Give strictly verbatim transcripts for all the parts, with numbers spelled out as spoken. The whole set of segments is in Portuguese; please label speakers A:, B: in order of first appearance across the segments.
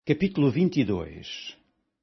A: Capítulo vinte e dois.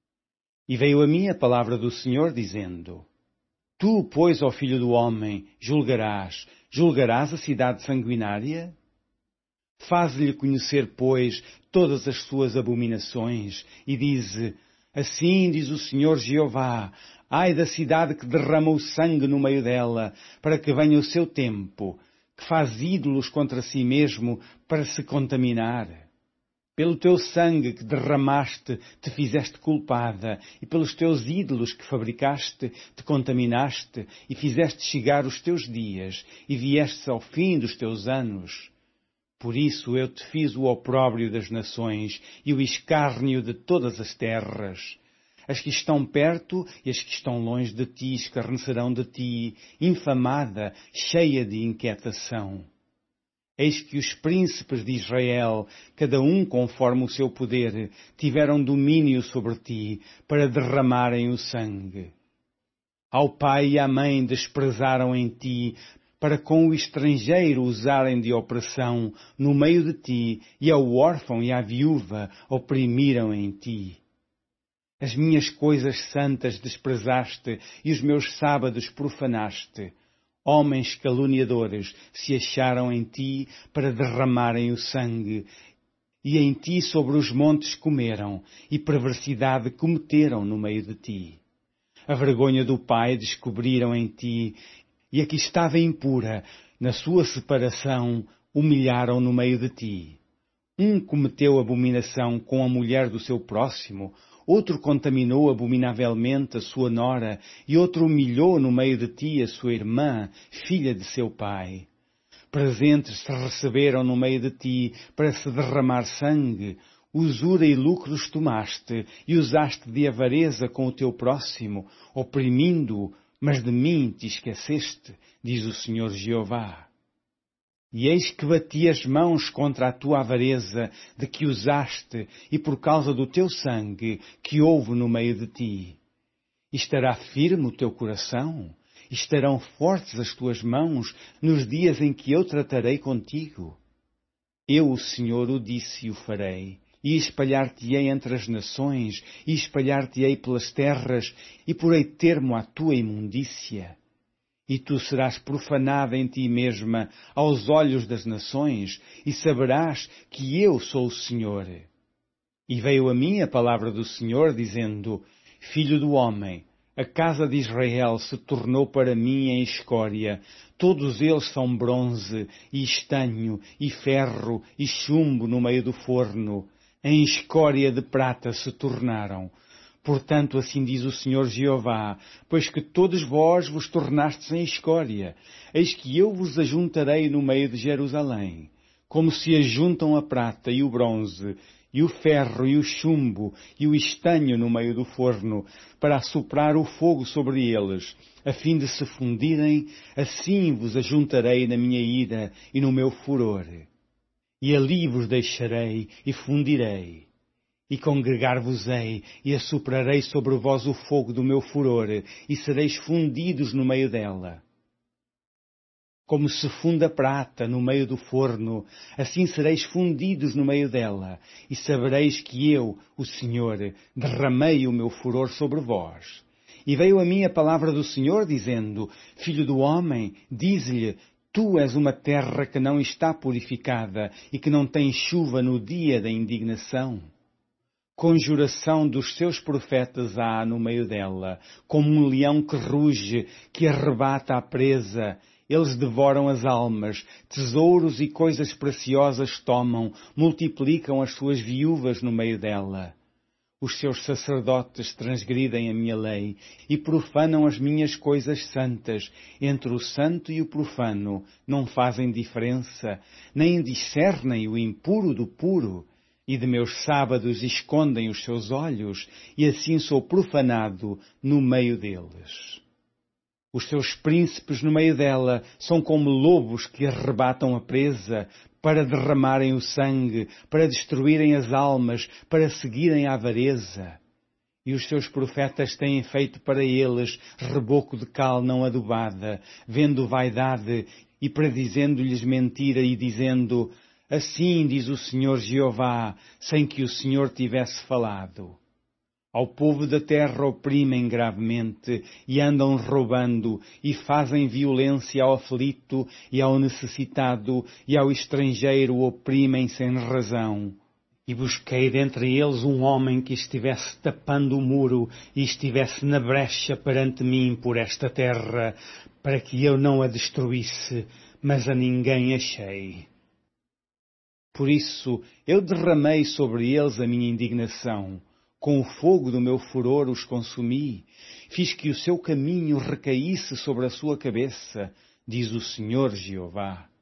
A: E veio a mim a palavra do Senhor, dizendo: Tu, pois, ó filho do homem, julgarás, julgarás a cidade sanguinária? Faze-lhe conhecer, pois, todas as suas abominações, e dize: Assim diz o Senhor Jeová, ai da cidade que derrama o sangue no meio dela, para que venha o seu tempo, que faz ídolos contra si mesmo, para se contaminar. Pelo teu sangue que derramaste, te fizeste culpada, e pelos teus ídolos que fabricaste, te contaminaste, e fizeste chegar os teus dias, e viestes ao fim dos teus anos. Por isso eu te fiz o opróbrio das nações, e o escárnio de todas as terras. As que estão perto e as que estão longe de ti escarnecerão de ti, infamada, cheia de inquietação. Eis que os príncipes de Israel, cada um conforme o seu poder, tiveram domínio sobre ti, para derramarem o sangue. Ao pai e à mãe desprezaram em ti, para com o estrangeiro usarem de opressão no meio de ti, e ao órfão e à viúva oprimiram em ti. As minhas coisas santas desprezaste, e os meus sábados profanaste. Homens caluniadores se acharam em ti para derramarem o sangue, e em ti sobre os montes comeram, e perversidade cometeram no meio de ti. A vergonha do pai descobriram em ti, e a que estava impura, na sua separação, humilharam no meio de ti. Um cometeu abominação com a mulher do seu próximo, outro contaminou abominavelmente a sua nora, e outro humilhou no meio de ti a sua irmã, filha de seu pai. Presentes se receberam no meio de ti para se derramar sangue, usura e lucros tomaste, e usaste de avareza com o teu próximo, oprimindo-o, mas de mim te esqueceste, diz o Senhor Jeová. E eis que bati as mãos contra a tua avareza de que usaste, e por causa do teu sangue que houve no meio de ti. Estará firme o teu coração? Estarão fortes as tuas mãos nos dias em que eu tratarei contigo? Eu, o Senhor, o disse e o farei, e espalhar-te-ei entre as nações, e espalhar-te-ei pelas terras, e porei termo à tua imundícia. E tu serás profanada em ti mesma aos olhos das nações, e saberás que eu sou o Senhor. E veio a mim a palavra do Senhor, dizendo: Filho do homem, a casa de Israel se tornou para mim em escória. Todos eles são bronze, e estanho, e ferro, e chumbo no meio do forno. Em escória de prata se tornaram. Portanto, assim diz o Senhor Jeová, pois que todos vós vos tornastes em escória, eis que eu vos ajuntarei no meio de Jerusalém, como se ajuntam a prata e o bronze, e o ferro e o chumbo, e o estanho no meio do forno, para assoprar o fogo sobre eles, a fim de se fundirem, assim vos ajuntarei na minha ira e no meu furor. E ali vos deixarei e fundirei. E congregar-vos-ei, e assoprarei sobre vós o fogo do meu furor, e sereis fundidos no meio dela. Como se funda a prata no meio do forno, assim sereis fundidos no meio dela, e sabereis que eu, o Senhor, derramei o meu furor sobre vós. E veio a mim a palavra do Senhor, dizendo: Filho do homem, dize-lhe: Tu és uma terra que não está purificada, e que não tem chuva no dia da indignação. Conjuração dos seus profetas há no meio dela, como um leão que ruge, que arrebata a presa. Eles devoram as almas, tesouros e coisas preciosas tomam, multiplicam as suas viúvas no meio dela. Os seus sacerdotes transgridem a minha lei e profanam as minhas coisas santas. Entre o santo e o profano não fazem diferença, nem discernem o impuro do puro. E de meus sábados escondem os seus olhos, e assim sou profanado no meio deles. Os seus príncipes no meio dela são como lobos que arrebatam a presa, para derramarem o sangue, para destruírem as almas, para seguirem a avareza. E os seus profetas têm feito para eles reboco de cal não adubada, vendo vaidade e predizendo-lhes mentira e dizendo: Assim diz o Senhor Jeová, sem que o Senhor tivesse falado. Ao povo da terra oprimem gravemente, e andam roubando, e fazem violência ao aflito, e ao necessitado, e ao estrangeiro oprimem sem razão. E busquei dentre eles um homem que estivesse tapando o muro, e estivesse na brecha perante mim por esta terra, para que eu não a destruísse, mas a ninguém achei. Por isso eu derramei sobre eles a minha indignação. Com o fogo do meu furor os consumi. Fiz que o seu caminho recaísse sobre a sua cabeça, diz o Senhor Jeová.